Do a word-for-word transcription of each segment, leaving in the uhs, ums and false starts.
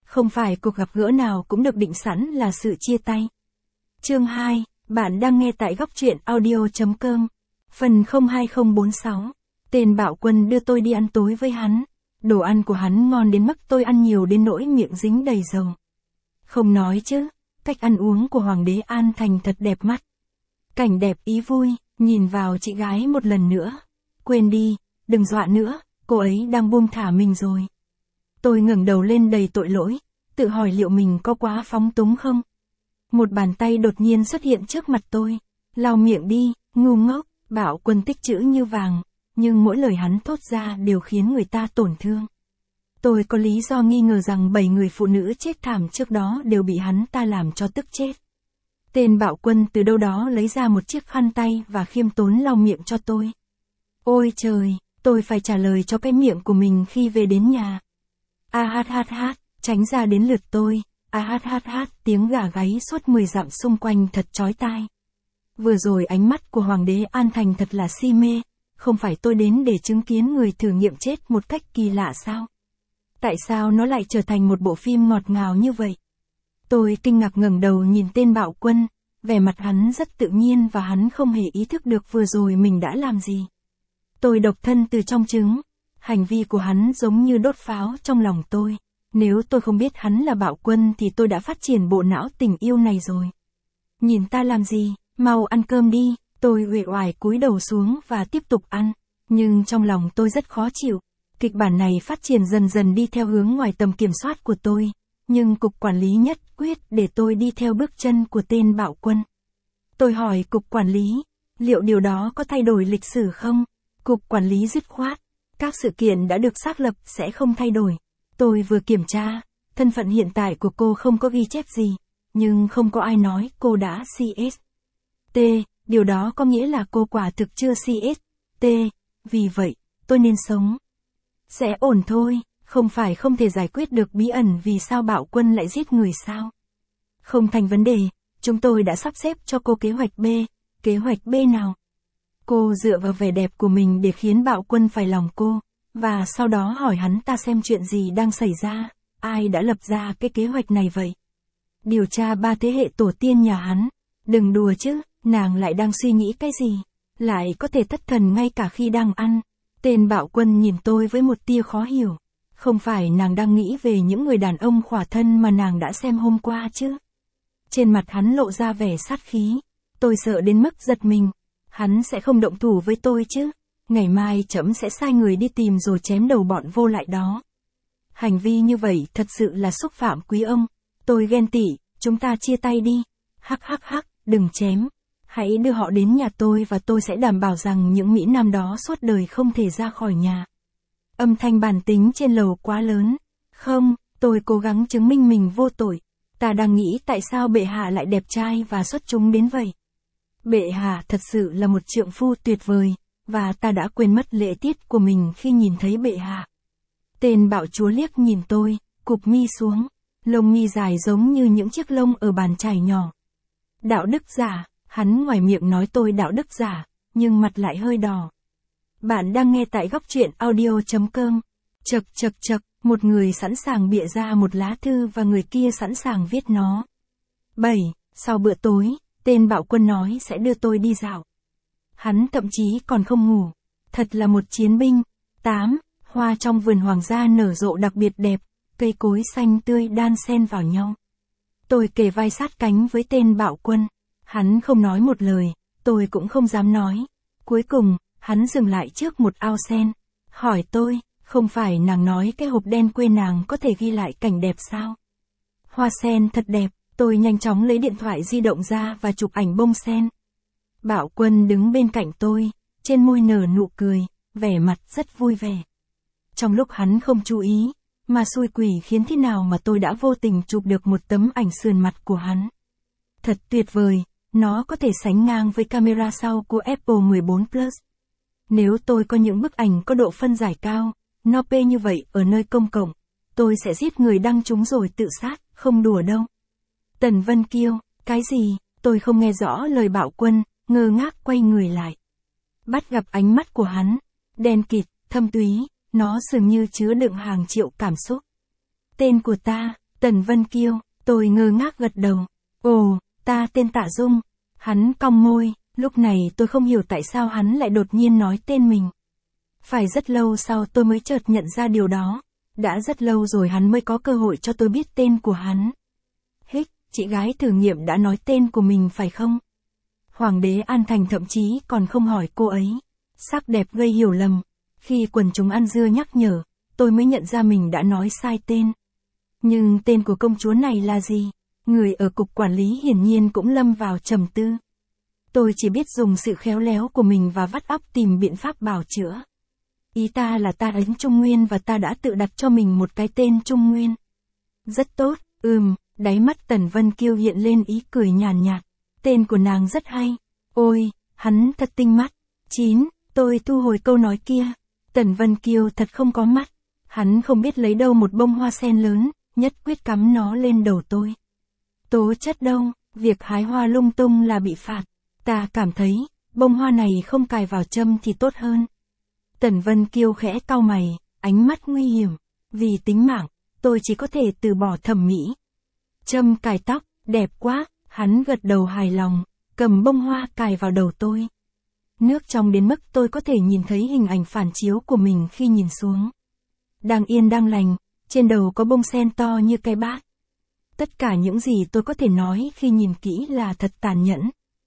Không phải cuộc gặp gỡ nào cũng được định sẵn là sự chia tay. Chương hai, bạn đang nghe tại góc truyện audio.com. Phần không hai không bốn sáu. Tên Bạo Quân đưa tôi đi ăn tối với hắn. Đồ ăn của hắn ngon đến mức tôi ăn nhiều đến nỗi miệng dính đầy dầu. Không nói chứ, cách ăn uống của Hoàng đế An Thành thật đẹp mắt. Cảnh đẹp ý vui, nhìn vào chị gái một lần nữa. Quên đi, đừng dọa nữa, cô ấy đang buông thả mình rồi. Tôi ngẩng đầu lên đầy tội lỗi, tự hỏi liệu mình có quá phóng túng không? Một bàn tay đột nhiên xuất hiện trước mặt tôi. Lau miệng đi, ngu ngốc. Bạo Quân tích chữ như vàng, nhưng mỗi lời hắn thốt ra đều khiến người ta tổn thương. Tôi có lý do nghi ngờ rằng bảy người phụ nữ chết thảm trước đó đều bị hắn ta làm cho tức chết. Tên Bạo Quân từ đâu đó lấy ra một chiếc khăn tay và khiêm tốn lau miệng cho tôi. Ôi trời, tôi phải trả lời cho cái miệng của mình khi về đến nhà. A hát hát hát, tránh ra đến lượt tôi. A hát hát hát, tiếng gà gáy suốt mười dặm xung quanh thật chói tai. Vừa rồi ánh mắt của Hoàng đế An Thành thật là si mê, không phải tôi đến để chứng kiến người thử nghiệm chết một cách kỳ lạ sao? Tại sao nó lại trở thành một bộ phim ngọt ngào như vậy? Tôi kinh ngạc ngẩng đầu nhìn tên Bạo Quân, vẻ mặt hắn rất tự nhiên và hắn không hề ý thức được vừa rồi mình đã làm gì. Tôi độc thân từ trong trứng, hành vi của hắn giống như đốt pháo trong lòng tôi. Nếu tôi không biết hắn là Bạo Quân thì tôi đã phát triển bộ não tình yêu này rồi. Nhìn ta làm gì? Mau ăn cơm đi, tôi uể oải cúi đầu xuống và tiếp tục ăn, nhưng trong lòng tôi rất khó chịu. Kịch bản này phát triển dần dần đi theo hướng ngoài tầm kiểm soát của tôi, nhưng cục quản lý nhất quyết để tôi đi theo bước chân của tên Bạo Quân. Tôi hỏi cục quản lý, liệu điều đó có thay đổi lịch sử không? Cục quản lý dứt khoát, các sự kiện đã được xác lập sẽ không thay đổi. Tôi vừa kiểm tra, thân phận hiện tại của cô không có ghi chép gì, nhưng không có ai nói cô đã xê ét T, điều đó có nghĩa là cô quả thực chưa xê ét T, vì vậy, tôi nên sống. Sẽ ổn thôi, không phải không thể giải quyết được bí ẩn vì sao Bạo Quân lại giết người sao? Không thành vấn đề, chúng tôi đã sắp xếp cho cô kế hoạch B, kế hoạch B nào? Cô dựa vào vẻ đẹp của mình để khiến Bạo Quân phải lòng cô, và sau đó hỏi hắn ta xem chuyện gì đang xảy ra, ai đã lập ra cái kế hoạch này vậy? Điều tra ba thế hệ tổ tiên nhà hắn, đừng đùa chứ. Nàng lại đang suy nghĩ cái gì? Lại có thể thất thần ngay cả khi đang ăn. Tên Bạo Quân nhìn tôi với một tia khó hiểu. Không phải nàng đang nghĩ về những người đàn ông khỏa thân mà nàng đã xem hôm qua chứ? Trên mặt hắn lộ ra vẻ sát khí. Tôi sợ đến mức giật mình. Hắn sẽ không động thủ với tôi chứ? Ngày mai trẫm sẽ sai người đi tìm rồi chém đầu bọn vô lại đó. Hành vi như vậy thật sự là xúc phạm quý ông. Tôi ghen tị, chúng ta chia tay đi. Hắc hắc hắc, đừng chém. Hãy đưa họ đến nhà tôi và tôi sẽ đảm bảo rằng những Mỹ Nam đó suốt đời không thể ra khỏi nhà. Âm thanh bàn tính trên lầu quá lớn. Không, tôi cố gắng chứng minh mình vô tội. Ta đang nghĩ tại sao bệ hạ lại đẹp trai và xuất chúng đến vậy. Bệ hạ thật sự là một trượng phu tuyệt vời, và ta đã quên mất lễ tiết của mình khi nhìn thấy bệ hạ. Tên bạo chúa liếc nhìn tôi, cụp mi xuống, lông mi dài giống như những chiếc lông ở bàn chải nhỏ. Đạo đức giả. Hắn ngoài miệng nói tôi đạo đức giả, nhưng mặt lại hơi đỏ. Bạn đang nghe tại góc truyện audio.com. Chật chật chật, một người sẵn sàng bịa ra một lá thư và người kia sẵn sàng viết nó. bảy. Sau bữa tối, tên Bạo Quân nói sẽ đưa tôi đi dạo. Hắn thậm chí còn không ngủ. Thật là một chiến binh. tám. Hoa trong vườn hoàng gia nở rộ đặc biệt đẹp, cây cối xanh tươi đan xen vào nhau. Tôi kề vai sát cánh với tên Bạo Quân. Hắn không nói một lời, tôi cũng không dám nói. Cuối cùng, hắn dừng lại trước một ao sen. Hỏi tôi, không phải nàng nói cái hộp đen quê nàng có thể ghi lại cảnh đẹp sao? Hoa sen thật đẹp, tôi nhanh chóng lấy điện thoại di động ra và chụp ảnh bông sen. Bạo Quân đứng bên cạnh tôi, trên môi nở nụ cười, vẻ mặt rất vui vẻ. Trong lúc hắn không chú ý, mà xui quỷ khiến thế nào mà tôi đã vô tình chụp được một tấm ảnh sườn mặt của hắn. Thật tuyệt vời. Nó có thể sánh ngang với camera sau của Apple mười bốn Plus. Nếu tôi có những bức ảnh có độ phân giải cao, nó pê như vậy ở nơi công cộng, tôi sẽ giết người đăng chúng rồi tự sát, không đùa đâu. Tần Vân Kiêu, cái gì? Tôi không nghe rõ lời Bạo Quân, ngơ ngác quay người lại. Bắt gặp ánh mắt của hắn, đen kịt, thâm túy, nó dường như chứa đựng hàng triệu cảm xúc. Tên của ta, Tần Vân Kiêu, tôi ngơ ngác gật đầu. Ồ, ta tên Tạ Dung. Hắn cong môi, lúc này tôi không hiểu tại sao hắn lại đột nhiên nói tên mình. Phải rất lâu sau tôi mới chợt nhận ra điều đó. Đã rất lâu rồi hắn mới có cơ hội cho tôi biết tên của hắn. Hích, chị gái thử nghiệm đã nói tên của mình phải không? Hoàng đế An Thành thậm chí còn không hỏi cô ấy. Sắc đẹp gây hiểu lầm. Khi quần chúng ăn dưa nhắc nhở, tôi mới nhận ra mình đã nói sai tên. Nhưng tên của công chúa này là gì? Người ở cục quản lý hiển nhiên cũng lâm vào trầm tư. Tôi chỉ biết dùng sự khéo léo của mình và vắt óc tìm biện pháp bào chữa. Ý ta là ta đánh Trung Nguyên và ta đã tự đặt cho mình một cái tên Trung Nguyên. Rất tốt, ừm, đáy mắt Tần Vân Kiêu hiện lên ý cười nhàn nhạt. Tên của nàng rất hay. Ôi, hắn thật tinh mắt. Chín, tôi thu hồi câu nói kia. Tần Vân Kiêu thật không có mắt. Hắn không biết lấy đâu một bông hoa sen lớn, nhất quyết cắm nó lên đầu tôi. Tố chất đâu, việc hái hoa lung tung là bị phạt. Ta cảm thấy, bông hoa này không cài vào châm thì tốt hơn. Tần Vân Kiêu khẽ cau mày, ánh mắt nguy hiểm. Vì tính mạng, tôi chỉ có thể từ bỏ thẩm mỹ. Châm cài tóc, đẹp quá, hắn gật đầu hài lòng, cầm bông hoa cài vào đầu tôi. Nước trong đến mức tôi có thể nhìn thấy hình ảnh phản chiếu của mình khi nhìn xuống. Đang yên đang lành, trên đầu có bông sen to như cái bát. Tất cả những gì tôi có thể nói khi nhìn kỹ là thật tàn nhẫn.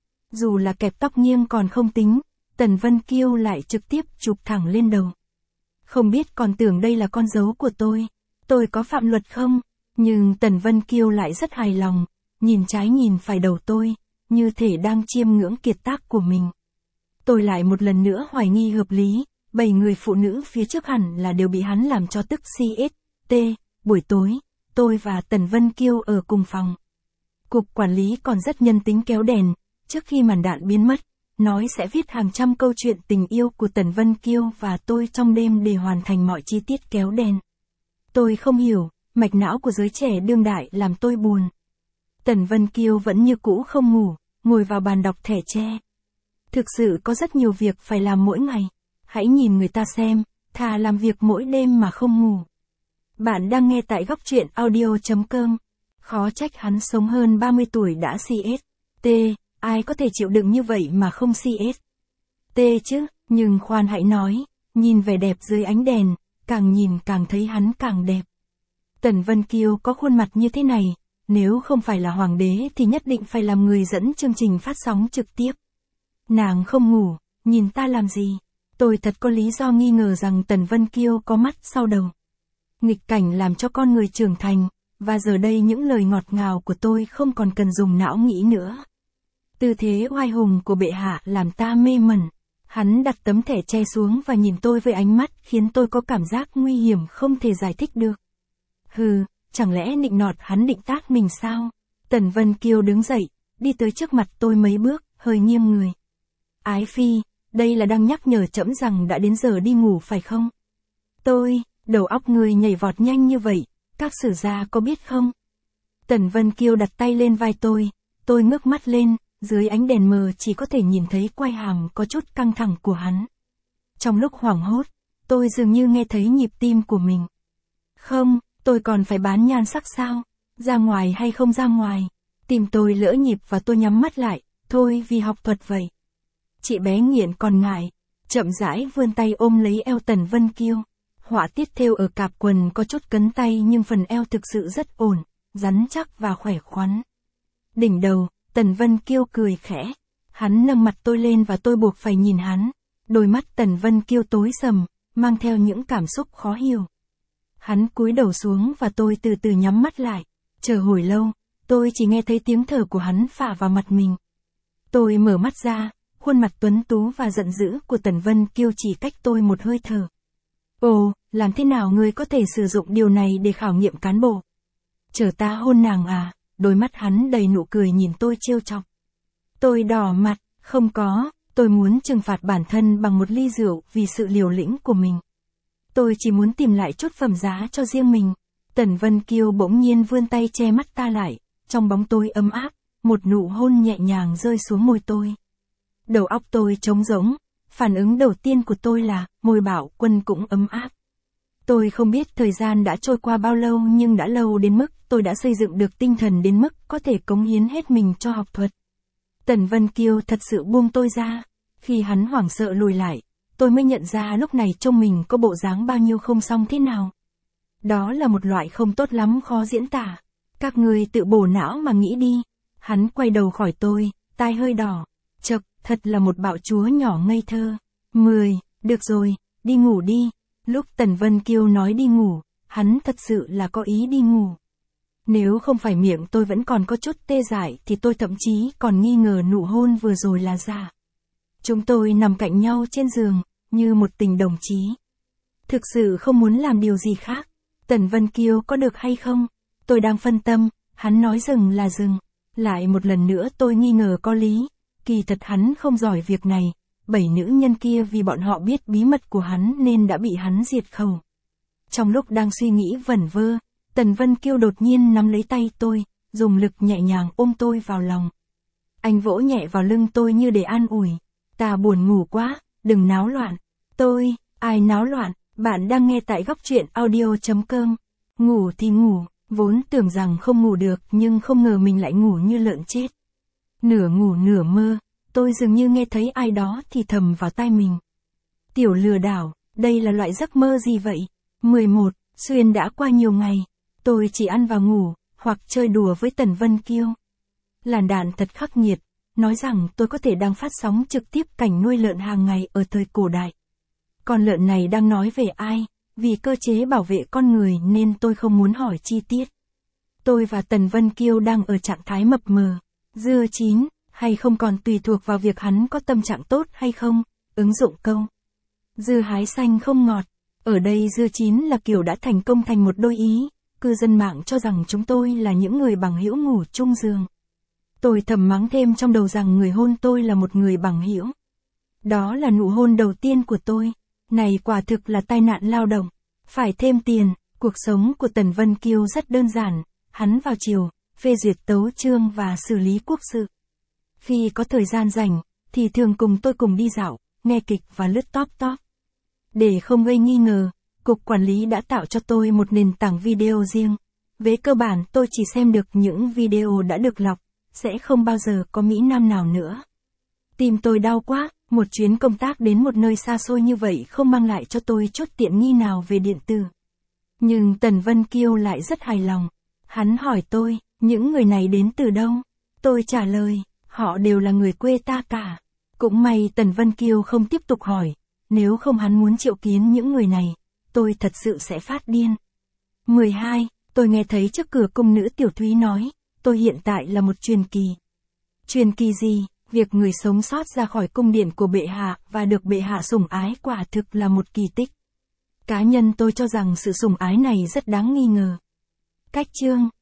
Dù là kẹp tóc nghiêng còn không tính, Tần Vân Kiêu lại trực tiếp chụp thẳng lên đầu. Không biết còn tưởng đây là con dấu của tôi. Tôi có phạm luật không? Nhưng Tần Vân Kiêu lại rất hài lòng, nhìn trái nhìn phải đầu tôi, như thể đang chiêm ngưỡng kiệt tác của mình. Tôi lại một lần nữa hoài nghi hợp lý, bảy người phụ nữ phía trước hẳn là đều bị hắn làm cho tức xê ét tê. Buổi tối, tôi và Tần Vân Kiêu ở cùng phòng. Cục quản lý còn rất nhân tính kéo đèn, trước khi màn đạn biến mất, nói sẽ viết hàng trăm câu chuyện tình yêu của Tần Vân Kiêu và tôi trong đêm để hoàn thành mọi chi tiết kéo đèn. Tôi không hiểu, mạch não của giới trẻ đương đại làm tôi buồn. Tần Vân Kiêu vẫn như cũ không ngủ, ngồi vào bàn đọc thẻ tre. Thực sự có rất nhiều việc phải làm mỗi ngày. Hãy nhìn người ta xem, thà làm việc mỗi đêm mà không ngủ. Bạn đang nghe tại góc truyện audio chấm com. Khó trách hắn sống hơn ba mươi tuổi đã xê ét tê, ai có thể chịu đựng như vậy mà không xê ét tê chứ, nhưng khoan hãy nói, nhìn vẻ đẹp dưới ánh đèn, càng nhìn càng thấy hắn càng đẹp. Tần Vân Kiêu có khuôn mặt như thế này, nếu không phải là hoàng đế thì nhất định phải làm người dẫn chương trình phát sóng trực tiếp. Nàng không ngủ, nhìn ta làm gì? Tôi thật có lý do nghi ngờ rằng Tần Vân Kiêu có mắt sau đầu. Nghịch cảnh làm cho con người trưởng thành, và giờ đây những lời ngọt ngào của tôi không còn cần dùng não nghĩ nữa. Tư thế oai hùng của bệ hạ làm ta mê mẩn. Hắn đặt tấm thẻ tre xuống và nhìn tôi với ánh mắt khiến tôi có cảm giác nguy hiểm không thể giải thích được. Hừ, chẳng lẽ nịnh nọt hắn định tát mình sao? Tần Vân Kiêu đứng dậy, đi tới trước mặt tôi mấy bước, hơi nghiêng người. Ái phi, đây là đang nhắc nhở trẫm rằng đã đến giờ đi ngủ phải không? Tôi, đầu óc người nhảy vọt nhanh như vậy, các sử gia có biết không? Tần Vân Kiêu đặt tay lên vai tôi, tôi ngước mắt lên, dưới ánh đèn mờ chỉ có thể nhìn thấy quai hàm có chút căng thẳng của hắn. Trong lúc hoảng hốt, tôi dường như nghe thấy nhịp tim của mình. Không, tôi còn phải bán nhan sắc sao? Ra ngoài hay không ra ngoài? Tim tôi lỡ nhịp và tôi nhắm mắt lại, thôi vì học thuật vậy. Chị bé nghiện còn ngại, chậm rãi vươn tay ôm lấy eo Tần Vân Kiêu. Họa tiết thêu ở cạp quần có chút cấn tay nhưng phần eo thực sự rất ổn, rắn chắc và khỏe khoắn. Đỉnh đầu, Tần Vân Kiêu cười khẽ. Hắn nâng mặt tôi lên và tôi buộc phải nhìn hắn. Đôi mắt Tần Vân Kiêu tối sầm, mang theo những cảm xúc khó hiểu. Hắn cúi đầu xuống và tôi từ từ nhắm mắt lại. Chờ hồi lâu, tôi chỉ nghe thấy tiếng thở của hắn phả vào mặt mình. Tôi mở mắt ra, khuôn mặt tuấn tú và giận dữ của Tần Vân Kiêu chỉ cách tôi một hơi thở. Ồ, làm thế nào ngươi có thể sử dụng điều này để khảo nghiệm cán bộ? Chờ ta hôn nàng à? Đôi mắt hắn đầy nụ cười nhìn tôi trêu chọc. Tôi đỏ mặt, không có, tôi muốn trừng phạt bản thân bằng một ly rượu vì sự liều lĩnh của mình. Tôi chỉ muốn tìm lại chút phẩm giá cho riêng mình. Tần Vân Kiêu bỗng nhiên vươn tay che mắt ta lại, trong bóng tối ấm áp, một nụ hôn nhẹ nhàng rơi xuống môi tôi. Đầu óc tôi trống rỗng, phản ứng đầu tiên của tôi là, môi Bảo Quân cũng ấm áp. Tôi không biết thời gian đã trôi qua bao lâu nhưng đã lâu đến mức tôi đã xây dựng được tinh thần đến mức có thể cống hiến hết mình cho học thuật. Tần Vân Kiêu thật sự buông tôi ra. Khi hắn hoảng sợ lùi lại, tôi mới nhận ra lúc này trông mình có bộ dáng bao nhiêu không xong thế nào. Đó là một loại không tốt lắm khó diễn tả. Các người tự bổ não mà nghĩ đi. Hắn quay đầu khỏi tôi, tai hơi đỏ. Chậc, thật là một bạo chúa nhỏ ngây thơ. Mười, được rồi, đi ngủ đi. Lúc Tần Vân Kiêu nói đi ngủ, hắn thật sự là có ý đi ngủ. Nếu không phải miệng tôi vẫn còn có chút tê dại thì tôi thậm chí còn nghi ngờ nụ hôn vừa rồi là giả. Chúng tôi nằm cạnh nhau trên giường, như một tình đồng chí. Thực sự không muốn làm điều gì khác. Tần Vân Kiêu có được hay không? Tôi đang phân tâm, hắn nói dừng là dừng. Lại một lần nữa tôi nghi ngờ có lý. Kỳ thật hắn không giỏi việc này. Bảy nữ nhân kia vì bọn họ biết bí mật của hắn nên đã bị hắn diệt khẩu. Trong lúc đang suy nghĩ vẩn vơ, Tần Vân Kiêu đột nhiên nắm lấy tay tôi, dùng lực nhẹ nhàng ôm tôi vào lòng. Anh vỗ nhẹ vào lưng tôi như để an ủi. Ta buồn ngủ quá, đừng náo loạn. Tôi, ai náo loạn, bạn đang nghe tại góc truyện audio chấm com. Ngủ thì ngủ, vốn tưởng rằng không ngủ được nhưng không ngờ mình lại ngủ như lợn chết. Nửa ngủ nửa mơ, tôi dường như nghe thấy ai đó thì thầm vào tai mình. Tiểu lừa đảo, đây là loại giấc mơ gì vậy? mười một, xuyên đã qua nhiều ngày. Tôi chỉ ăn và ngủ, hoặc chơi đùa với Tần Vân Kiêu. Làn đạn thật khắc nghiệt, nói rằng tôi có thể đang phát sóng trực tiếp cảnh nuôi lợn hàng ngày ở thời cổ đại. Con lợn này đang nói về ai? Vì cơ chế bảo vệ con người nên tôi không muốn hỏi chi tiết. Tôi và Tần Vân Kiêu đang ở trạng thái mập mờ. Dưa chín, hay không còn tùy thuộc vào việc hắn có tâm trạng tốt hay không. Ứng dụng câu. Dưa hái xanh không ngọt. Ở đây dưa chín là kiểu đã thành công thành một đôi ý. Cư dân mạng cho rằng chúng tôi là những người bằng hữu ngủ chung giường. Tôi thầm mắng thêm trong đầu rằng người hôn tôi là một người bằng hữu. Đó là nụ hôn đầu tiên của tôi. Này quả thực là tai nạn lao động. Phải thêm tiền. Cuộc sống của Tần Vân Kiêu rất đơn giản. Hắn vào chiều, phê duyệt tấu chương và xử lý quốc sự. Khi có thời gian rảnh, thì thường cùng tôi cùng đi dạo, nghe kịch và lướt top top. Để không gây nghi ngờ, Cục Quản lý đã tạo cho tôi một nền tảng video riêng. Về cơ bản tôi chỉ xem được những video đã được lọc, sẽ không bao giờ có Mỹ Nam nào nữa. Tim tôi đau quá, một chuyến công tác đến một nơi xa xôi như vậy không mang lại cho tôi chút tiện nghi nào về điện tử. Nhưng Tần Vân Kiêu lại rất hài lòng. Hắn hỏi tôi, những người này đến từ đâu? Tôi trả lời, họ đều là người quê ta cả. Cũng may Tần Vân Kiêu không tiếp tục hỏi, nếu không hắn muốn triệu kiến những người này, tôi thật sự sẽ phát điên. mười hai, tôi nghe thấy trước cửa cung nữ Tiểu Thúy nói, tôi hiện tại là một truyền kỳ. Truyền kỳ gì? Việc người sống sót ra khỏi cung điện của bệ hạ và được bệ hạ sủng ái quả thực là một kỳ tích. Cá nhân tôi cho rằng sự sủng ái này rất đáng nghi ngờ. Cách chương